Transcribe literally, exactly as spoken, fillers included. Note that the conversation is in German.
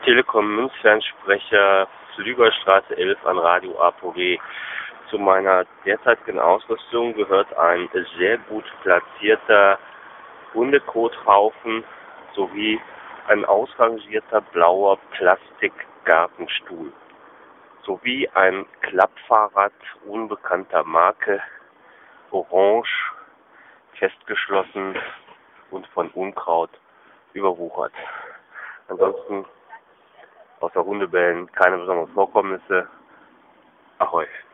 Telekom Münzfernsprecher Flügerstraße elf an Radio A P O G. Zu meiner derzeitigen Ausrüstung gehört ein sehr gut platzierter Hundekothaufen sowie ein ausrangierter blauer Plastikgartenstuhl sowie ein Klappfahrrad unbekannter Marke, orange, festgeschlossen und von Unkraut überwuchert. Ansonsten außer Hundebellen keine besonderen Vorkommnisse. Ahoi.